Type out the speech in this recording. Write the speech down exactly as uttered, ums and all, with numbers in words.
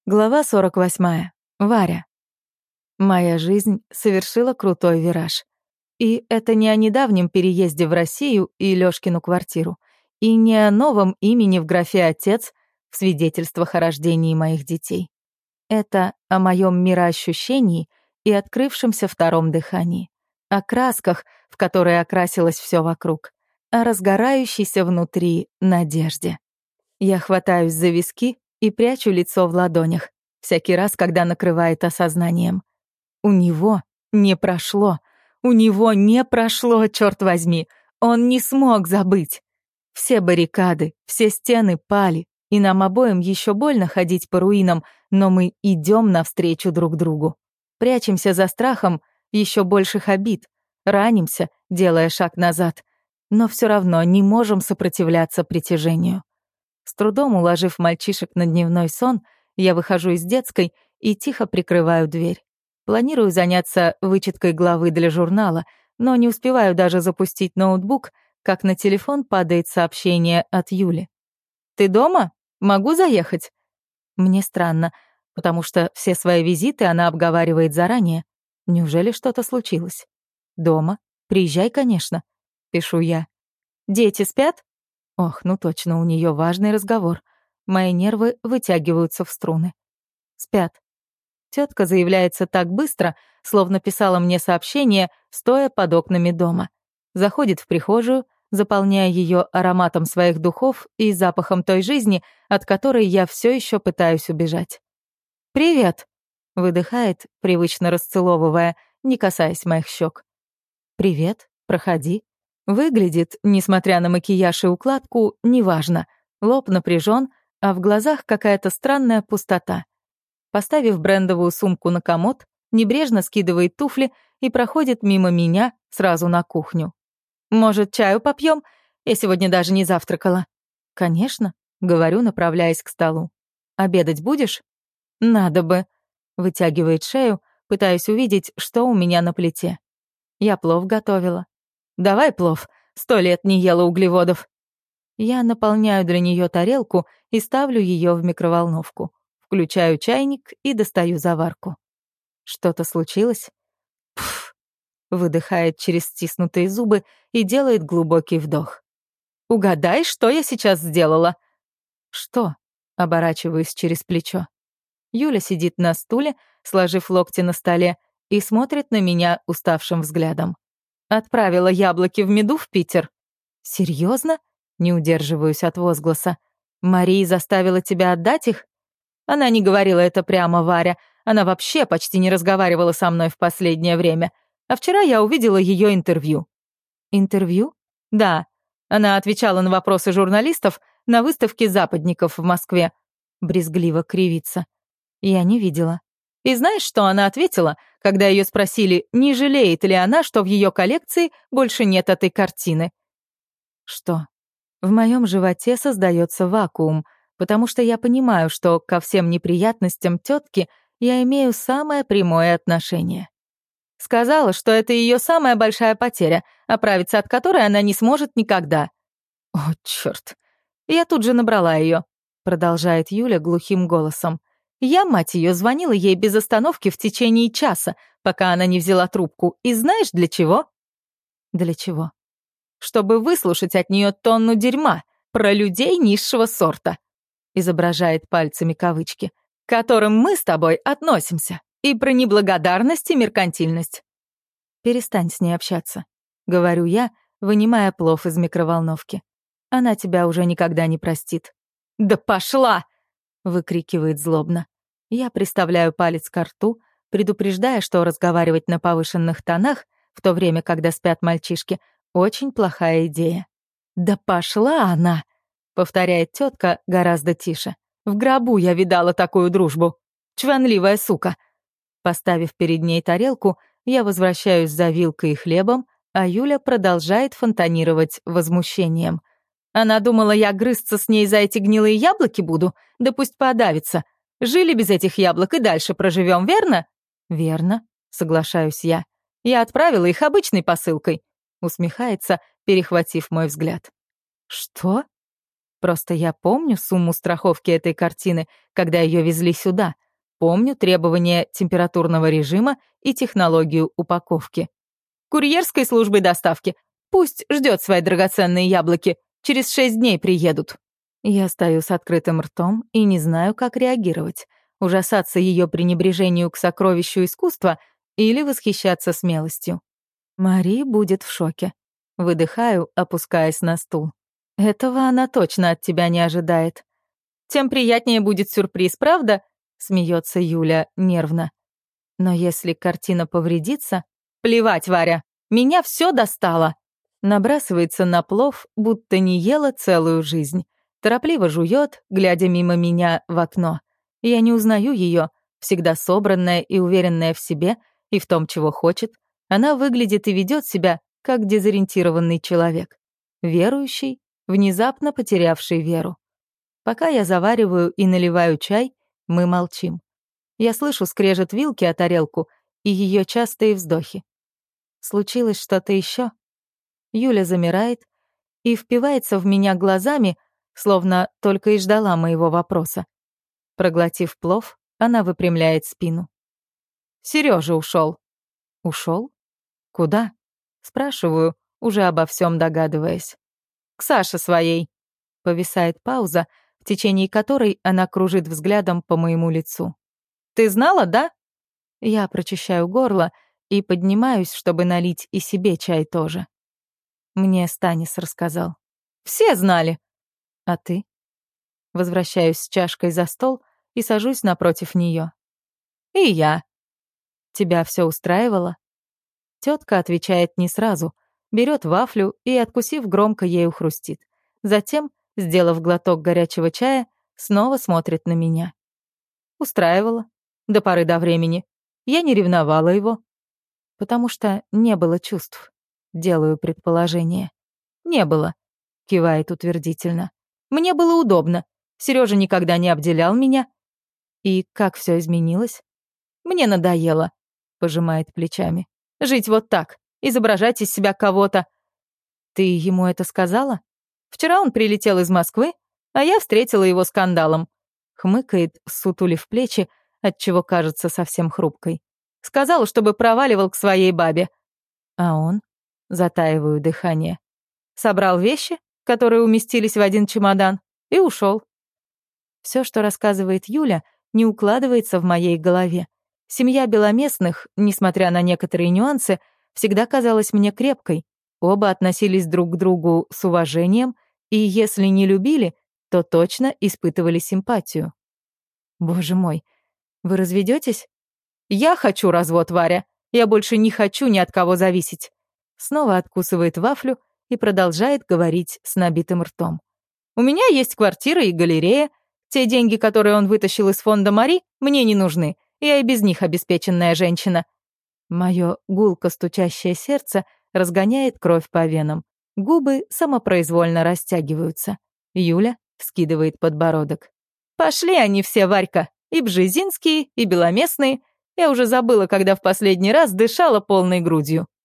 Глава сорок восьмая. Варя. Моя жизнь совершила крутой вираж. И это не о недавнем переезде в Россию и Лёшкину квартиру, и не о новом имени в графе «Отец» в свидетельствах о рождении моих детей. Это о моем мироощущении и открывшемся втором дыхании, о красках, в которые окрасилось все вокруг, о разгорающейся внутри надежде. Я хватаюсь за виски и прячу лицо в ладонях, всякий раз, когда накрывает осознанием. У него не прошло. У него не прошло, черт возьми. Он не смог забыть. Все баррикады, все стены пали, и нам обоим еще больно ходить по руинам, но мы идем навстречу друг другу. Прячемся за страхом еще больших обид, ранимся, делая шаг назад, но все равно не можем сопротивляться притяжению. С трудом уложив мальчишек на дневной сон, я выхожу из детской и тихо прикрываю дверь. Планирую заняться вычеткой главы для журнала, но не успеваю даже запустить ноутбук, как на телефон падает сообщение от Юли. «Ты дома? Могу заехать?» Мне странно, потому что все свои визиты она обговаривает заранее. Неужели что-то случилось? «Дома? Приезжай, конечно», — пишу я. «Дети спят?» Ох, ну точно, у нее важный разговор. Мои нервы вытягиваются в струны. Спят. Тетка заявляется так быстро, словно писала мне сообщение, стоя под окнами дома. Заходит в прихожую, заполняя ее ароматом своих духов и запахом той жизни, от которой я все еще пытаюсь убежать. «Привет», — выдыхает, привычно расцеловывая, не касаясь моих щек. «Привет, проходи». Выглядит, несмотря на макияж и укладку, неважно. Лоб напряжен, а в глазах какая-то странная пустота. Поставив брендовую сумку на комод, небрежно скидывает туфли и проходит мимо меня сразу на кухню. «Может, чаю попьем? Я сегодня даже не завтракала». «Конечно», — говорю, направляясь к столу. «Обедать будешь?» «Надо бы», — вытягивает шею, пытаясь увидеть, что у меня на плите. «Я плов готовила». «Давай плов, сто лет не ела углеводов». Я наполняю для нее тарелку и ставлю ее в микроволновку. Включаю чайник и достаю заварку. «Что-то случилось?» «Пф», — выдыхает через стиснутые зубы и делает глубокий вдох. «Угадай, что я сейчас сделала?» «Что?» — оборачиваюсь через плечо. Юля сидит на стуле, сложив локти на столе, и смотрит на меня уставшим взглядом. «Отправила яблоки в меду в Питер». «Серьезно?» — не удерживаюсь от возгласа. «Мария заставила тебя отдать их?» Она не говорила это прямо, Варя. Она вообще почти не разговаривала со мной в последнее время. А вчера я увидела ее интервью. Интервью? Да. Она отвечала на вопросы журналистов на выставке западников в Москве. Брезгливо кривится. Я не видела. И знаешь, что она ответила, когда ее спросили, не жалеет ли она, что в ее коллекции больше нет этой картины? Что? В моем животе создается вакуум, потому что я понимаю, что ко всем неприятностям тетки я имею самое прямое отношение. Сказала, что это ее самая большая потеря, оправиться от которой она не сможет никогда. О, черт! Я тут же набрала ее, продолжает Юля глухим голосом. Я, мать ее, звонила ей без остановки в течение часа, пока она не взяла трубку. И знаешь, для чего? Для чего? Чтобы выслушать от нее тонну дерьма про людей низшего сорта. Изображает пальцами кавычки, к которым мы с тобой относимся, и про неблагодарность и меркантильность. Перестань с ней общаться, говорю я, вынимая плов из микроволновки. Она тебя уже никогда не простит. Да пошла! Выкрикивает злобно. Я приставляю палец ко рту, предупреждая, что разговаривать на повышенных тонах, в то время, когда спят мальчишки, очень плохая идея. Да пошла она! Повторяет тетка гораздо тише. В гробу я видала такую дружбу. Чванливая сука. Поставив перед ней тарелку, я возвращаюсь за вилкой и хлебом, а Юля продолжает фонтанировать возмущением. Она думала, я грызться с ней за эти гнилые яблоки буду? Да пусть подавится. Жили без этих яблок и дальше проживем, верно? Верно, соглашаюсь я. Я отправила их обычной посылкой. Усмехается, перехватив мой взгляд. Что? Просто я помню сумму страховки этой картины, когда ее везли сюда. Помню требования температурного режима и технологию упаковки. Курьерской службой доставки. Пусть ждет свои драгоценные яблоки. Через шесть дней приедут. Я стою с открытым ртом и не знаю, как реагировать. Ужасаться ее пренебрежению к сокровищу искусства или восхищаться смелостью. Мари будет в шоке. Выдыхаю, опускаясь на стул. Этого она точно от тебя не ожидает. Тем приятнее будет сюрприз, правда? Смеется Юля нервно. Но если картина повредится... Плевать, Варя, меня все достало. Набрасывается на плов, будто не ела целую жизнь. Торопливо жует, глядя мимо меня в окно. Я не узнаю ее, всегда собранная и уверенная в себе и в том, чего хочет. Она выглядит и ведет себя, как дезориентированный человек. Верующий, внезапно потерявший веру. Пока я завариваю и наливаю чай, мы молчим. Я слышу скрежет вилки о тарелку и ее частые вздохи. Случилось что-то еще? Юля замирает и впивается в меня глазами, словно только и ждала моего вопроса. Проглотив плов, она выпрямляет спину. Сережа ушел. Ушел? Куда? Спрашиваю, уже обо всем догадываясь. К Саше своей. Повисает пауза, в течение которой она кружит взглядом по моему лицу. Ты знала, да? Я прочищаю горло и поднимаюсь, чтобы налить и себе чай тоже. Мне Станис рассказал. Все знали. А ты? Возвращаюсь с чашкой за стол и сажусь напротив нее. И я. Тебя все устраивало? Тетка отвечает не сразу, берет вафлю и, откусив, громко ею хрустит. Затем, сделав глоток горячего чая, снова смотрит на меня. Устраивало. До поры до времени. Я не ревновала его. Потому что не было чувств. Делаю предположение. Не было. Кивает утвердительно. Мне было удобно. Сережа никогда не обделял меня. И как все изменилось? Мне надоело. Пожимает плечами. Жить вот так. Изображать из себя кого-то. Ты ему это сказала? Вчера он прилетел из Москвы, а я встретила его скандалом. Хмыкает, сутулив плечи, отчего кажется совсем хрупкой. Сказала, чтобы проваливал к своей бабе. А он? Затаиваю дыхание. Собрал вещи, которые уместились в один чемодан, и ушел. Все, что рассказывает Юля, не укладывается в моей голове. Семья Беломестных, несмотря на некоторые нюансы, всегда казалась мне крепкой. Оба относились друг к другу с уважением, и если не любили, то точно испытывали симпатию. Боже мой, вы разведетесь? Я хочу развод, Варя. Я больше не хочу ни от кого зависеть. Снова откусывает вафлю и продолжает говорить с набитым ртом. У меня есть квартира и галерея. Те деньги, которые он вытащил из фонда Мари, мне не нужны. Я и без них обеспеченная женщина. Мое гулко стучащее сердце разгоняет кровь по венам. Губы самопроизвольно растягиваются. Юля вскидывает подбородок. Пошли они все, Варька. И бжезинские, и беломестные. Я уже забыла, когда в последний раз дышала полной грудью.